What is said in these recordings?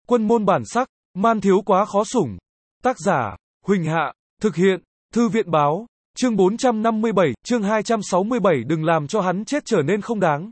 Quân môn bản sắc, man thiếu quá khó sủng. Tác giả, Huỳnh Hạ, thực hiện, Thư viện báo, chương 457, chương 267 đừng làm cho hắn chết trở nên không đáng.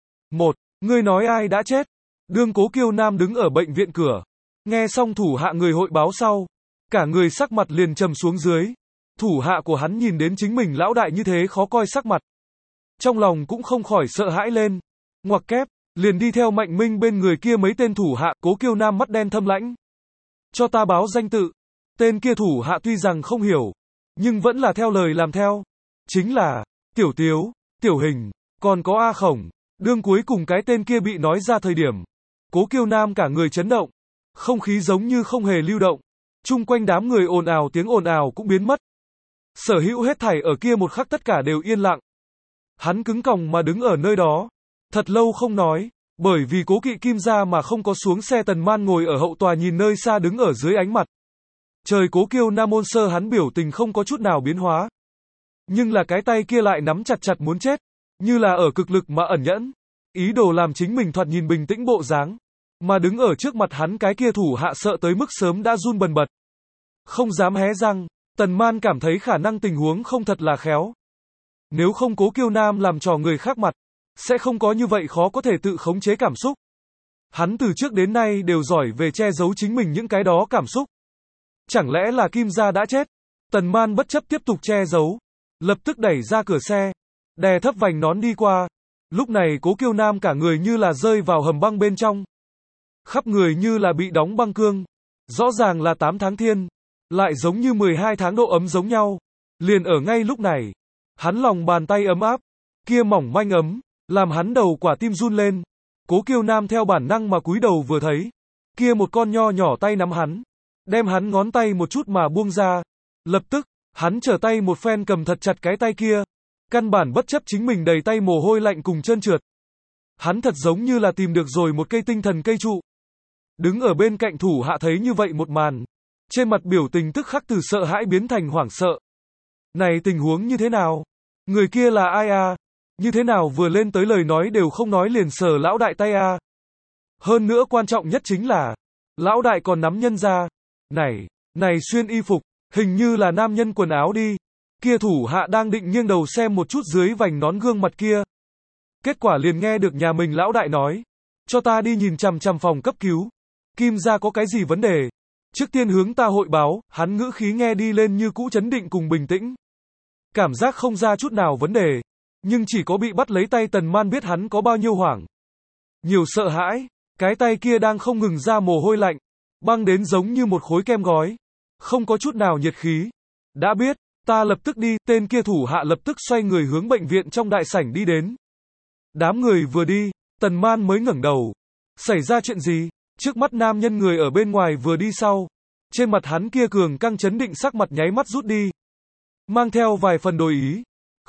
1. Ngươi nói ai đã chết? Đương Cố Kiêu Nam đứng ở bệnh viện cửa. Nghe xong thủ hạ người hội báo sau. Cả người sắc mặt liền trầm xuống dưới. Thủ hạ của hắn nhìn đến chính mình lão đại như thế khó coi sắc mặt. Trong lòng cũng không khỏi sợ hãi lên. Ngoặc kép, liền đi theo Mạnh Minh bên người kia mấy tên thủ hạ. Cố Kiêu Nam mắt đen thâm lãnh. Cho ta báo danh tự. Tên kia thủ hạ tuy rằng không hiểu, nhưng vẫn là theo lời làm theo. Chính là, Tiểu Tiếu, Tiểu Hình, còn có A Khổng. Đương cuối cùng cái tên kia bị nói ra thời điểm. Cố Kiêu Nam cả người chấn động. Không khí giống như không hề lưu động. Chung quanh đám người ồn ào, tiếng ồn ào cũng biến mất. Sở hữu hết thảy ở kia một khắc tất cả đều yên lặng. Hắn cứng còng mà đứng ở nơi đó. Thật lâu không nói. Bởi vì Cố Kỵ Kim ra mà không có xuống xe. Tần Man ngồi ở hậu tòa nhìn nơi xa đứng ở dưới ánh mặt trời Cố Kiêu Nam môn sơ, hắn biểu tình không có chút nào biến hóa. Nhưng là cái tay kia lại nắm chặt chặt muốn chết. Như là ở cực lực mà ẩn nhẫn. Ý đồ làm chính mình thoạt nhìn bình tĩnh bộ dáng. Mà đứng ở trước mặt hắn cái kia thủ hạ sợ tới mức sớm đã run bần bật. Không dám hé răng. Tần Man cảm thấy khả năng tình huống không thật là khéo. Nếu không Cố Kiêu Nam làm trò người khác mặt, sẽ không có như vậy khó có thể tự khống chế cảm xúc. Hắn từ trước đến nay đều giỏi về che giấu chính mình những cái đó cảm xúc. Chẳng lẽ là Kim gia đã chết? Tần Man bất chấp tiếp tục che giấu, lập tức đẩy ra cửa xe, đè thấp vành nón đi qua. Lúc này Cố Kiêu Nam cả người như là rơi vào hầm băng bên trong. Khắp người như là bị đóng băng cương. Rõ ràng là 8 tháng thiên, lại giống như 12 tháng độ ấm giống nhau. Liền ở ngay lúc này, hắn lòng bàn tay ấm áp, kia mỏng manh ấm, làm hắn đầu quả tim run lên. Cố Kiêu Nam theo bản năng mà cúi đầu vừa thấy, kia một con nho nhỏ tay nắm hắn, đem hắn ngón tay một chút mà buông ra. Lập tức, hắn trở tay một phen cầm thật chặt cái tay kia, căn bản bất chấp chính mình đầy tay mồ hôi lạnh cùng trơn trượt. Hắn thật giống như là tìm được rồi một cây tinh thần cây trụ. Đứng ở bên cạnh thủ hạ thấy như vậy một màn, trên mặt biểu tình tức khắc từ sợ hãi biến thành hoảng sợ. Này tình huống như thế nào? Người kia là ai à? Như thế nào vừa lên tới lời nói đều không nói liền sờ lão đại tay à? Hơn nữa quan trọng nhất chính là, lão đại còn nắm nhân ra. Này xuyên y phục, hình như là nam nhân quần áo đi. Kia thủ hạ đang định nghiêng đầu xem một chút dưới vành nón gương mặt kia. Kết quả liền nghe được nhà mình lão đại nói, cho ta đi nhìn chằm chằm phòng cấp cứu. Kim gia có cái gì vấn đề? Trước tiên hướng ta hội báo. Hắn ngữ khí nghe đi lên như cũ chấn định cùng bình tĩnh. Cảm giác không ra chút nào vấn đề. Nhưng chỉ có bị bắt lấy tay Tần Man biết hắn có bao nhiêu hoảng. Nhiều sợ hãi. Cái tay kia đang không ngừng ra mồ hôi lạnh. Băng đến giống như một khối kem gói. Không có chút nào nhiệt khí. Đã biết, ta lập tức đi. Tên kia thủ hạ lập tức xoay người hướng bệnh viện trong đại sảnh đi đến. Đám người vừa đi, Tần Man mới ngẩng đầu. Xảy ra chuyện gì? Trước mắt nam nhân người ở bên ngoài vừa đi sau. Trên mặt hắn kia cường căng chấn định sắc mặt nháy mắt rút đi. Mang theo vài phần đổi ý.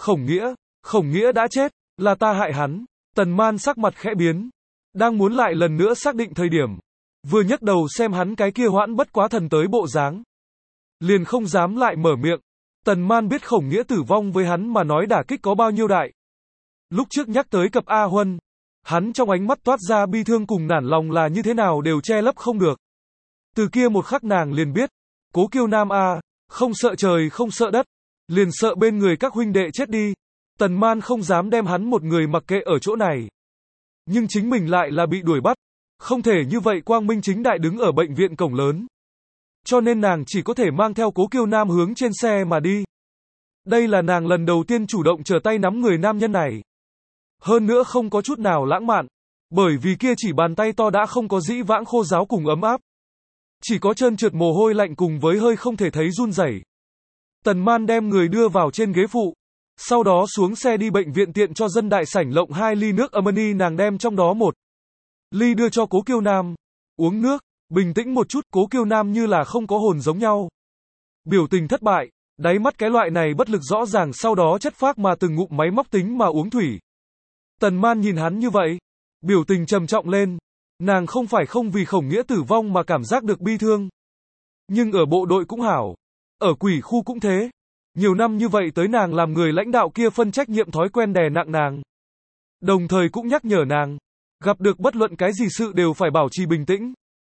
Khổng Nghĩa đã chết, là ta hại hắn. Tần Man sắc mặt khẽ biến. Đang muốn lại lần nữa xác định thời điểm. Vừa nhấc đầu xem hắn cái kia hoãn bất quá thần tới bộ dáng. Liền không dám lại mở miệng. Tần Man biết Khổng Nghĩa tử vong với hắn mà nói đả kích có bao nhiêu đại. Lúc trước nhắc tới cập A Huân, hắn trong ánh mắt toát ra bi thương cùng nản lòng là như thế nào đều che lấp không được. Từ kia một khắc nàng liền biết, Cố Kiêu Nam a, không sợ trời không sợ đất, liền sợ bên người các huynh đệ chết đi. Tần Man không dám đem hắn một người mặc kệ ở chỗ này. Nhưng chính mình lại là bị đuổi bắt, không thể như vậy quang minh chính đại đứng ở bệnh viện cổng lớn. Cho nên nàng chỉ có thể mang theo Cố Kiêu Nam hướng trên xe mà đi. Đây là nàng lần đầu tiên chủ động trở tay nắm người nam nhân này. Hơn nữa không có chút nào lãng mạn, bởi vì kia chỉ bàn tay to đã không có dĩ vãng khô ráo cùng ấm áp. Chỉ có trơn trượt mồ hôi lạnh cùng với hơi không thể thấy run rẩy. Tần Man đem người đưa vào trên ghế phụ, sau đó xuống xe đi bệnh viện tiện cho dân đại sảnh lộng 2 ly nước Amani, nàng đem trong đó một ly đưa cho Cố Kiêu Nam. Uống nước, bình tĩnh một chút. Cố Kiêu Nam như là không có hồn giống nhau. Biểu tình thất bại, đáy mắt cái loại này bất lực rõ ràng, sau đó chất phác mà từng ngụm máy móc tính mà uống thủy. Tần Man nhìn hắn như vậy, biểu tình trầm trọng lên. Nàng không phải không vì Khổng Nghĩa tử vong mà cảm giác được bi thương. Nhưng ở bộ đội cũng hảo, ở quỷ khu cũng thế. Nhiều năm như vậy tới nàng làm người lãnh đạo kia phân trách nhiệm thói quen đè nặng nàng. Đồng thời cũng nhắc nhở nàng, gặp được bất luận cái gì sự đều phải bảo trì bình tĩnh.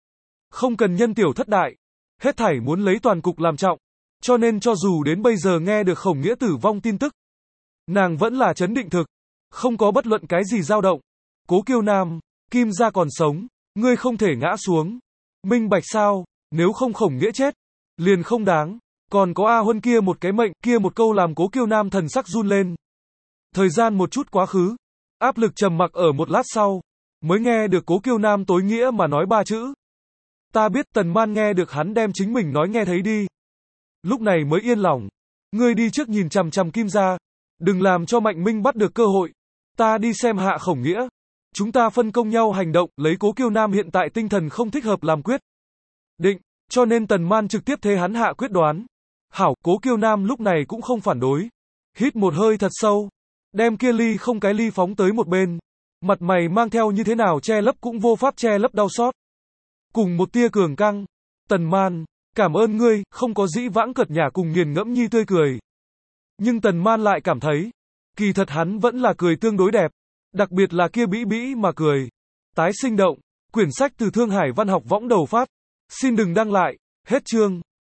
Không cần nhân tiểu thất đại. Hết thảy muốn lấy toàn cục làm trọng. Cho nên cho dù đến bây giờ nghe được Khổng Nghĩa tử vong tin tức, nàng vẫn là trấn định thực. Không có bất luận cái gì dao động. Cố Kiêu Nam, Kim gia còn sống. Ngươi không thể ngã xuống. Minh bạch sao? Nếu không Khổng Nghĩa chết, liền không đáng. Còn có A Huân kia một cái mệnh, kia một câu làm Cố Kiêu Nam thần sắc run lên. Thời gian một chút quá khứ. Áp lực trầm mặc ở một lát sau. Mới nghe được Cố Kiêu Nam tối nghĩa mà nói 3 chữ. Ta biết. Tần Man nghe được hắn đem chính mình nói nghe thấy đi. Lúc này mới yên lòng. Ngươi đi trước nhìn chằm chằm Kim gia. Đừng làm cho Mạnh Minh bắt được cơ hội. Ta đi xem hạ Khổng Nghĩa. Chúng ta phân công nhau hành động, lấy Cố Kiêu Nam hiện tại tinh thần không thích hợp làm quyết định, cho nên Tần Man trực tiếp thế hắn hạ quyết đoán. Hảo, Cố Kiêu Nam lúc này cũng không phản đối. Hít một hơi thật sâu, đem kia ly không cái ly phóng tới một bên. Mặt mày mang theo như thế nào che lấp cũng vô pháp che lấp đau xót. Cùng một tia cường căng. Tần Man, cảm ơn ngươi, không có dĩ vãng cợt nhả cùng nghiền ngẫm nhi tươi cười. Nhưng Tần Man lại cảm thấy, kỳ thật hắn vẫn là cười tương đối đẹp. Đặc biệt là kia bĩ bĩ mà cười. Tái sinh động. Quyển sách từ Thương Hải Văn học võng đầu phát. Xin đừng đăng lại. Hết chương.